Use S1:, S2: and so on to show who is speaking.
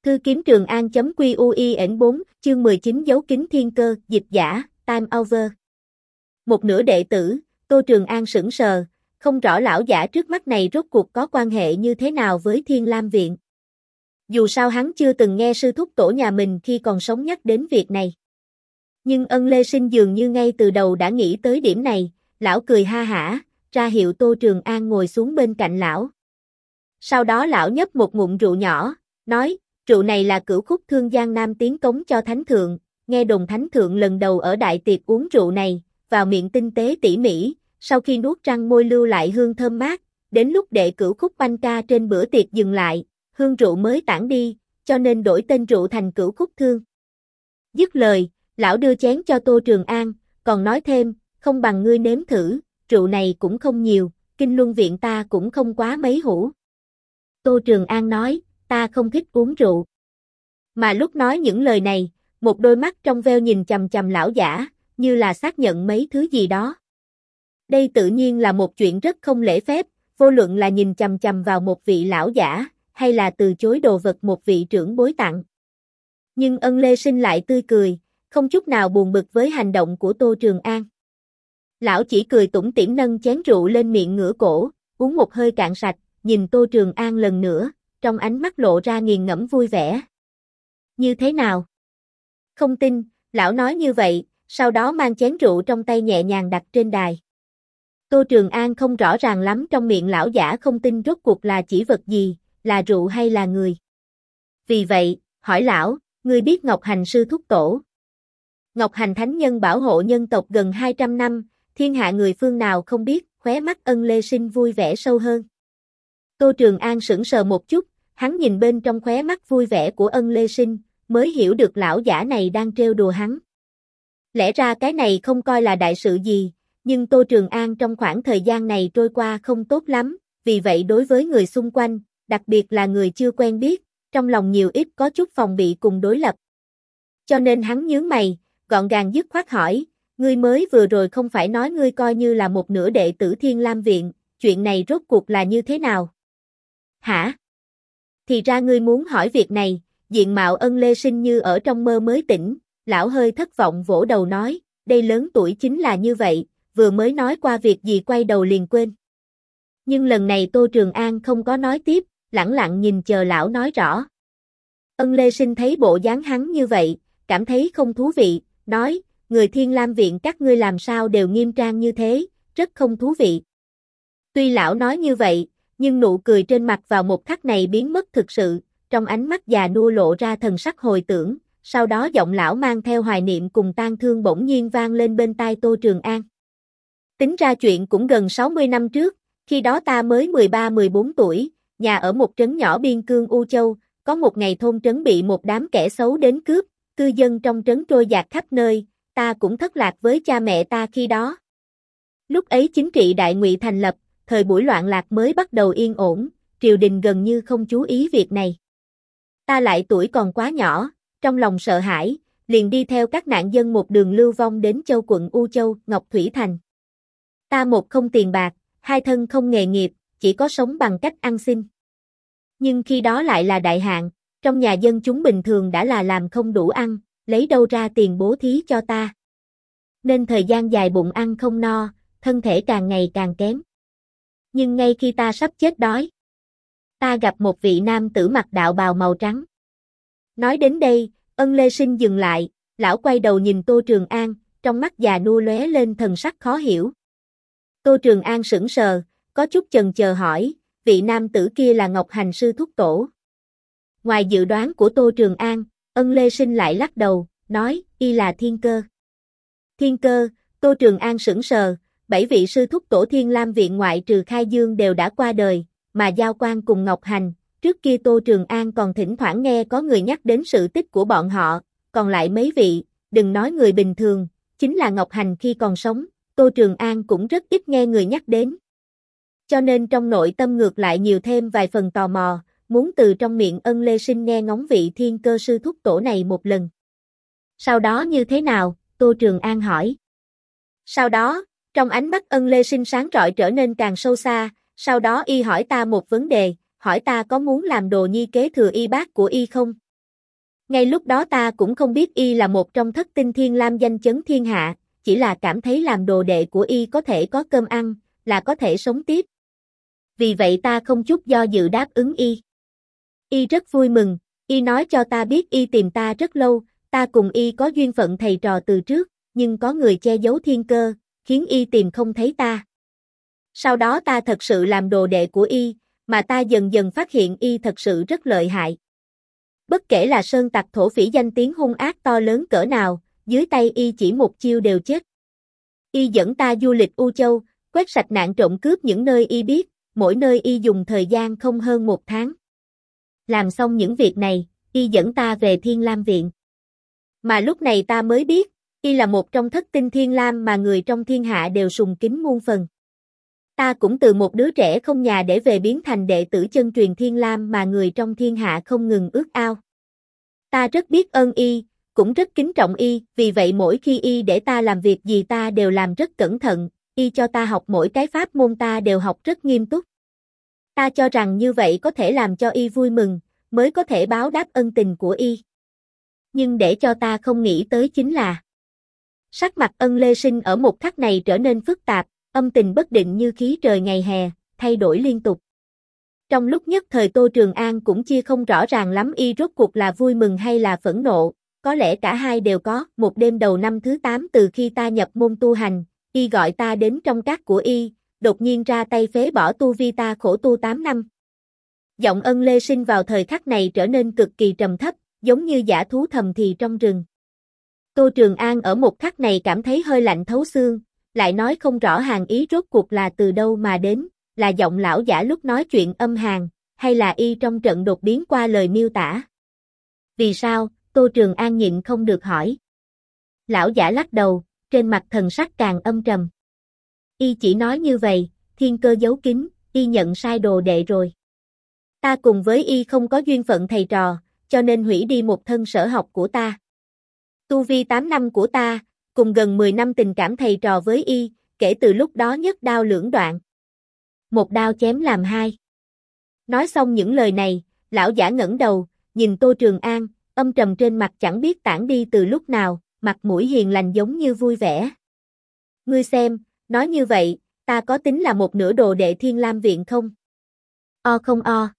S1: Thư kiếm Trường An.QUIN4, chương 19 Dấu kính thiên cơ, dịch giả, time over. Một nửa đệ tử, Tô Trường An sững sờ, không rõ lão giả trước mắt này rốt cuộc có quan hệ như thế nào với Thiên Lam Viện. Dù sao hắn chưa từng nghe sư thúc tổ nhà mình khi còn sống nhắc đến việc này. Nhưng Ân Lê Sinh dường như ngay từ đầu đã nghĩ tới điểm này, lão cười ha hả, ra hiệu Tô Trường An ngồi xuống bên cạnh lão. Sau đó lão nhấp một ngụm rượu nhỏ, nói, rượu này là Cửu Khúc Thương Giang Nam tiến cống cho Thánh Thượng, nghe đồn Thánh Thượng lần đầu ở đại tiệc uống rượu này, vào miệng tinh tế tỉ mỉ, sau khi nuốt răng môi lưu lại hương thơm mát, đến lúc đệ Cửu Khúc banh ca trên bữa tiệc dừng lại, hương rượu mới tản đi, cho nên đổi tên rượu thành Cửu Khúc Thương. Dứt lời, lão đưa chén cho Tô Trường An, còn nói thêm, không bằng ngươi nếm thử, rượu này cũng không nhiều, Kinh Luân Viện ta cũng không quá mấy hũ. Tô Trường An nói, ta không thích uống rượu. Mà lúc nói những lời này, một đôi mắt trong veo nhìn chằm chằm lão giả, như là xác nhận mấy thứ gì đó. Đây tự nhiên là một chuyện rất không lễ phép, vô luận là nhìn chằm chằm vào một vị lão giả, hay là từ chối đồ vật một vị trưởng bối tặng. Nhưng Ân Lê Sinh lại tươi cười, không chút nào buồn bực với hành động của Tô Trường An. Lão chỉ cười tủm tỉm nâng chén rượu lên miệng ngửa cổ, uống một hơi cạn sạch, nhìn Tô Trường An lần nữa, trong ánh mắt lộ ra nghiền ngẫm vui vẻ. Như thế nào? Không tin, lão nói như vậy, sau đó mang chén rượu trong tay nhẹ nhàng đặt trên đài. Tô Trường An không rõ ràng lắm trong miệng lão giả không tin rốt cuộc là chỉ vật gì, là rượu hay là người. Vì vậy, hỏi lão, ngươi biết Ngọc Hành sư thúc tổ? Ngọc Hành thánh nhân bảo hộ nhân tộc gần 200 năm, thiên hạ người phương nào không biết, khóe mắt Ân Lê Sinh vui vẻ sâu hơn. Tô Trường An sững sờ một chút, hắn nhìn bên trong khóe mắt vui vẻ của Ân Lê Sinh, mới hiểu được lão giả này đang trêu đùa hắn. Lẽ ra cái này không coi là đại sự gì, nhưng Tô Trường An trong khoảng thời gian này trôi qua không tốt lắm, vì vậy đối với người xung quanh, đặc biệt là người chưa quen biết, trong lòng nhiều ít có chút phòng bị cùng đối lập. Cho nên hắn nhướng mày, gọn gàng dứt khoát hỏi, ngươi mới vừa rồi không phải nói ngươi coi như là một nửa đệ tử Thiên Lam Viện, chuyện này rốt cuộc là như thế nào? Hả? Thì ra ngươi muốn hỏi việc này, diện mạo Ân Lê Sinh như ở trong mơ mới tỉnh, lão hơi thất vọng vỗ đầu nói, đây lớn tuổi chính là như vậy, vừa mới nói qua việc gì quay đầu liền quên. Nhưng lần này Tô Trường An không có nói tiếp, lẳng lặng nhìn chờ lão nói rõ. Ân Lê Sinh thấy bộ dáng hắn như vậy, cảm thấy không thú vị, nói, người Thiên Lam Viện các ngươi làm sao đều nghiêm trang như thế, rất không thú vị. Tuy lão nói như vậy, nhưng nụ cười trên mặt vào một khắc này biến mất thực sự, trong ánh mắt già nua lộ ra thần sắc hồi tưởng, sau đó giọng lão mang theo hoài niệm cùng tang thương bỗng nhiên vang lên bên tai Tô Trường An. Tính ra chuyện cũng gần 60 năm trước, khi đó ta mới 13-14 tuổi, nhà ở một trấn nhỏ biên cương U Châu, có một ngày thôn trấn bị một đám kẻ xấu đến cướp, cư dân trong trấn trôi dạt khắp nơi, ta cũng thất lạc với cha mẹ ta khi đó. Lúc ấy chính trị đại ngụy thành lập, thời buổi loạn lạc mới bắt đầu yên ổn, triều đình gần như không chú ý việc này. Ta lại tuổi còn quá nhỏ, trong lòng sợ hãi, liền đi theo các nạn dân một đường lưu vong đến châu quận U Châu, Ngọc Thủy Thành. Ta một không tiền bạc, hai thân không nghề nghiệp, chỉ có sống bằng cách ăn xin. Nhưng khi đó lại là đại hạn, trong nhà dân chúng bình thường đã là làm không đủ ăn, lấy đâu ra tiền bố thí cho ta. Nên thời gian dài bụng ăn không no, thân thể càng ngày càng kém. Nhưng ngay khi ta sắp chết đói, ta gặp một vị nam tử mặc đạo bào màu trắng. Nói đến đây, Ân Lê Sinh dừng lại, lão quay đầu nhìn Tô Trường An, trong mắt già nua lóe lên thần sắc khó hiểu. Tô Trường An sững sờ, có chút chần chờ hỏi, vị nam tử kia là Ngọc Hành sư thúc tổ. Ngoài dự đoán của Tô Trường An, Ân Lê Sinh lại lắc đầu, nói, y là Thiên Cơ. Thiên Cơ, Tô Trường An sững sờ, 7 vị sư thúc tổ Thiên Lam Viện ngoại trừ Khai Dương đều đã qua đời, mà Giao Quan cùng Ngọc Hành, trước kia Tô Trường An còn thỉnh thoảng nghe có người nhắc đến sự tích của bọn họ, còn lại mấy vị, đừng nói người bình thường, chính là Ngọc Hành khi còn sống, Tô Trường An cũng rất ít nghe người nhắc đến. Cho nên trong nội tâm ngược lại nhiều thêm vài phần tò mò, muốn từ trong miệng Ân Lê Sinh nghe ngóng vị Thiên Cơ sư thúc tổ này một lần. Sau đó như thế nào? Tô Trường An hỏi. Sau đó, trong ánh mắt Ân Lê Sinh sáng rọi trở nên càng sâu xa, sau đó y hỏi ta một vấn đề, hỏi ta có muốn làm đồ nhi kế thừa y bác của y không? Ngay lúc đó ta cũng không biết y là một trong thất tinh thiên lam danh chấn thiên hạ, chỉ là cảm thấy làm đồ đệ của y có thể có cơm ăn, là có thể sống tiếp. Vì vậy ta không chút do dự đáp ứng y. Y rất vui mừng, y nói cho ta biết y tìm ta rất lâu, ta cùng y có duyên phận thầy trò từ trước, nhưng có người che giấu thiên cơ, khiến y tìm không thấy ta. Sau đó ta thật sự làm đồ đệ của y, mà ta dần dần phát hiện y thật sự rất lợi hại. Bất kể là sơn tặc thổ phỉ danh tiếng hung ác to lớn cỡ nào, dưới tay y chỉ một chiêu đều chết. Y dẫn ta du lịch U Châu, quét sạch nạn trộm cướp những nơi y biết, mỗi nơi y dùng thời gian không hơn 1 tháng. Làm xong những việc này, y dẫn ta về Thiên Lam Viện. Mà lúc này ta mới biết, y là một trong thất tinh Thiên Lam mà người trong thiên hạ đều sùng kính muôn phần. Ta cũng từ một đứa trẻ không nhà để về biến thành đệ tử chân truyền Thiên Lam mà người trong thiên hạ không ngừng ước ao. Ta rất biết ơn y, cũng rất kính trọng y, vì vậy mỗi khi y để ta làm việc gì ta đều làm rất cẩn thận, y cho ta học mỗi cái pháp môn ta đều học rất nghiêm túc. Ta cho rằng như vậy có thể làm cho y vui mừng, mới có thể báo đáp ân tình của y. Nhưng để cho ta không nghĩ tới chính là sắc mặt Ân Lê Sinh ở một khắc này trở nên phức tạp, âm tình bất định như khí trời ngày hè, thay đổi liên tục. Trong lúc nhất thời Tô Trường An cũng chia không rõ ràng lắm y rốt cuộc là vui mừng hay là phẫn nộ, có lẽ cả hai đều có. Một đêm đầu năm thứ 8 từ khi ta nhập môn tu hành, y gọi ta đến trong các của y, đột nhiên ra tay phế bỏ tu vi ta khổ tu 8 năm. Giọng Ân Lê Sinh vào thời khắc này trở nên cực kỳ trầm thấp, giống như dã thú thầm thì trong rừng. Tô Trường An ở một khắc này cảm thấy hơi lạnh thấu xương, lại nói không rõ hàng ý rốt cuộc là từ đâu mà đến, là giọng lão giả lúc nói chuyện âm hàn, hay là y trong trận đột biến qua lời miêu tả. Vì sao? Tô Trường An nhịn không được hỏi. Lão giả lắc đầu, trên mặt thần sắc càng âm trầm. Y chỉ nói như vậy, thiên cơ giấu kín, y nhận sai đồ đệ rồi. Ta cùng với y không có duyên phận thầy trò, cho nên hủy đi một thân sở học của ta. Tu vi 8 năm của ta, cùng gần 10 năm tình cảm thầy trò với y, kể từ lúc đó nhất đao lưỡng đoạn. Một đao chém làm hai. Nói xong những lời này, lão giả ngẩng đầu, nhìn Tô Trường An, âm trầm trên mặt chẳng biết tản đi từ lúc nào, mặt mũi hiền lành giống như vui vẻ. Ngươi xem, nói như vậy, ta có tính là một nửa đồ đệ Thiên Lam Viện không? O không o.